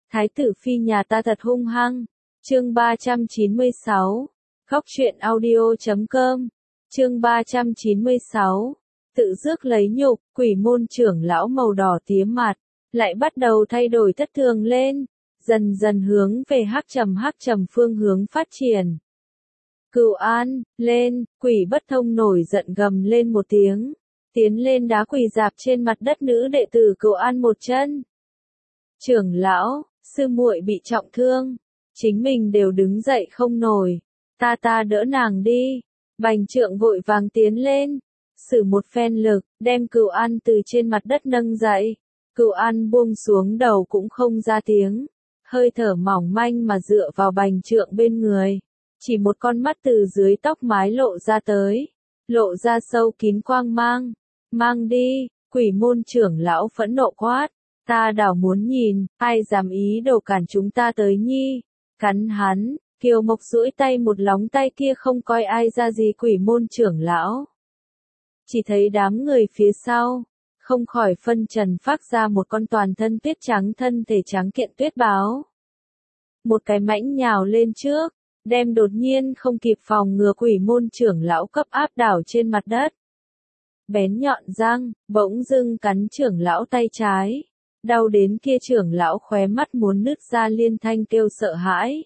Thái tử phi nhà ta thật hung hăng. Chương 396. Khóc chuyện audio.com. Chương 396. Tự rước lấy nhục, quỷ môn trưởng lão màu đỏ tía mặt, lại bắt đầu thay đổi thất thường lên, dần dần hướng về hắc trầm phương hướng phát triển. Cửu An, lên, quỷ bất thông nổi giận gầm lên một tiếng, tiến lên đá quỳ dạp trên mặt đất nữ đệ tử Cửu An một chân. Trưởng lão, sư muội bị trọng thương, chính mình đều đứng dậy không nổi, ta đỡ nàng đi. Bành Trượng vội vàng tiến lên, sử một phen lực, đem Cửu An từ trên mặt đất nâng dậy. Cửu An buông xuống đầu cũng không ra tiếng, hơi thở mỏng manh mà dựa vào Bành Trượng bên người. Chỉ một con mắt từ dưới tóc mái lộ ra tới, lộ ra sâu kín quang mang. Mang đi, quỷ môn trưởng lão phẫn nộ quát, ta đảo muốn nhìn, ai dám ý đồ cản chúng ta tới nhi. Cắn hắn, Kiều Mộc duỗi tay một lóng tay kia không coi ai ra gì quỷ môn trưởng lão. Chỉ thấy đám người phía sau, không khỏi phân trần phát ra một con toàn thân tuyết trắng thân thể trắng kiện tuyết báo. Một cái mãnh nhào lên trước, đem đột nhiên không kịp phòng ngừa quỷ môn trưởng lão cấp áp đảo trên mặt đất. Bén nhọn răng, bỗng dưng cắn trưởng lão tay trái, đau đến kia trưởng lão khóe mắt muốn nứt ra liên thanh kêu sợ hãi.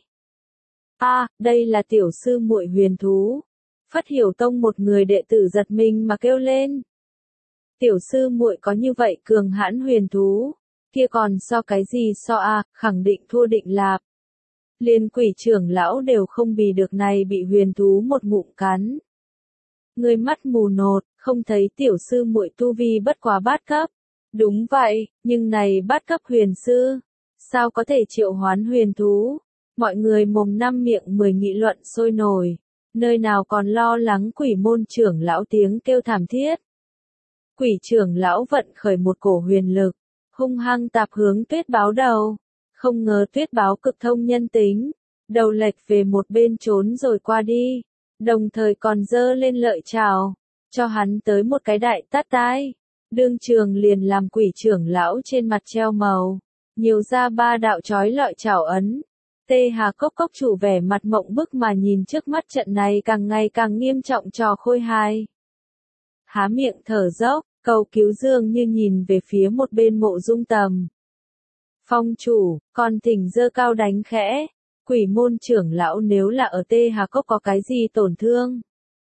Đây là tiểu sư muội huyền thú. Phất Hiểu Tông một người đệ tử giật mình mà kêu lên. Tiểu sư muội có như vậy cường hãn huyền thú, kia còn so cái gì so khẳng định thua định lạp. Liên quỷ trưởng lão đều không bì được này bị huyền thú một ngụm cắn. Người mắt mù nột, không thấy tiểu sư muội tu vi bất quá bát cấp. Đúng vậy, nhưng này bát cấp huyền sư, sao có thể triệu hoán huyền thú? Mọi người mồm năm miệng mười nghị luận sôi nổi, nơi nào còn lo lắng quỷ môn trưởng lão tiếng kêu thảm thiết. Quỷ trưởng lão vận khởi một cổ huyền lực, hung hăng tạp hướng tuyết báo đầu. Không ngờ tuyết báo cực thông nhân tính, đầu lệch về một bên trốn rồi qua đi, đồng thời còn giơ lên lợi chảo, cho hắn tới một cái đại tát tai. Đương trường liền làm quỷ trưởng lão trên mặt treo màu, nhiều ra ba đạo chói lọi chảo ấn. Tê Hà Cốc chủ vẻ mặt mộng bức mà nhìn trước mắt trận này càng ngày càng nghiêm trọng trò khôi hài. Há miệng thở dốc, cầu cứu dường như nhìn về phía một bên Mộ Dung Tầm. Phong chủ, còn thỉnh giơ cao đánh khẽ, quỷ môn trưởng lão nếu là ở Tê Hà Cốc có cái gì tổn thương,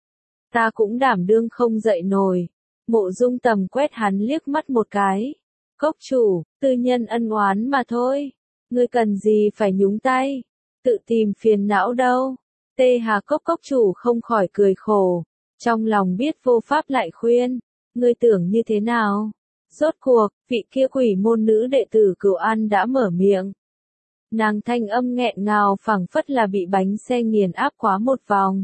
ta cũng đảm đương không dậy nổi. Mộ Dung Tầm quét hắn liếc mắt một cái. Cốc chủ, tư nhân ân oán mà thôi, ngươi cần gì phải nhúng tay, tự tìm phiền não đâu. Tê Hà Cốc chủ không khỏi cười khổ, trong lòng biết vô pháp lại khuyên, ngươi tưởng như thế nào? Rốt cuộc, vị kia quỷ môn nữ đệ tử Cửu An đã mở miệng. Nàng thanh âm nghẹn ngào phảng phất là bị bánh xe nghiền áp quá một vòng.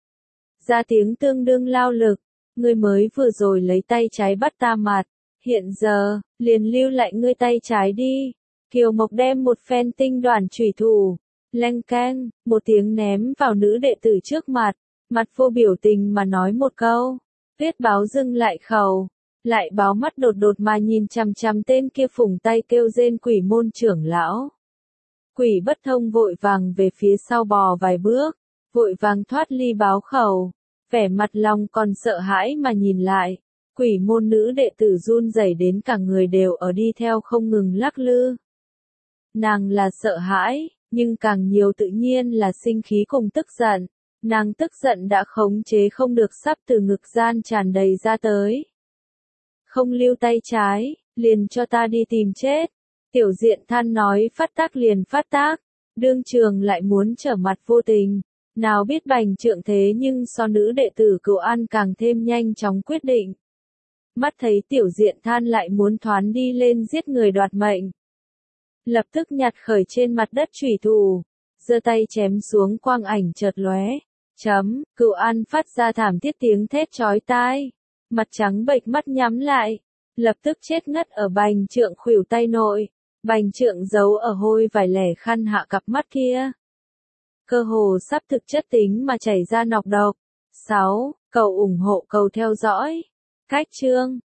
Ra tiếng tương đương lao lực, ngươi mới vừa rồi lấy tay trái bắt ta mặt, hiện giờ, liền lưu lại ngươi tay trái đi. Kiều Mộc đem một phen tinh đoàn chủy thủ, leng keng, một tiếng ném vào nữ đệ tử trước mặt, mặt vô biểu tình mà nói một câu. Tuyết báo dưng lại khẩu, lại báo mắt đột đột mà nhìn chằm chằm tên kia phủng tay kêu rên quỷ môn trưởng lão. Quỷ bất thông vội vàng về phía sau bò vài bước, vội vàng thoát ly báo khẩu, vẻ mặt lòng còn sợ hãi mà nhìn lại. Quỷ môn nữ đệ tử run rẩy đến cả người đều ở đi theo không ngừng lắc lư. Nàng là sợ hãi, nhưng càng nhiều tự nhiên là sinh khí cùng tức giận. Nàng tức giận đã khống chế không được sắp từ ngực gian tràn đầy ra tới. Không lưu tay trái, liền cho ta đi tìm chết. Tiểu Diện Than nói phát tác liền phát tác, đương trường lại muốn trở mặt vô tình. Nào biết Bành Trượng thế nhưng so nữ đệ tử Cửu An càng thêm nhanh chóng quyết định. Mắt thấy Tiểu Diện Than lại muốn thoán đi lên giết người đoạt mệnh, lập tức nhặt khởi trên mặt đất chủy thủ, giơ tay chém xuống, quang ảnh chợt lóe. Cửu An phát ra thảm thiết tiếng thét chói tai, mặt trắng bệch mắt nhắm lại, lập tức chết ngất ở Bành Trượng khuỷu tay nội. Bành Trượng giấu ở hôi vải lẻ khăn hạ cặp mắt kia, cơ hồ sắp thực chất tính mà chảy ra nọc độc. 6. Cầu ủng hộ, cầu theo dõi. Cách chương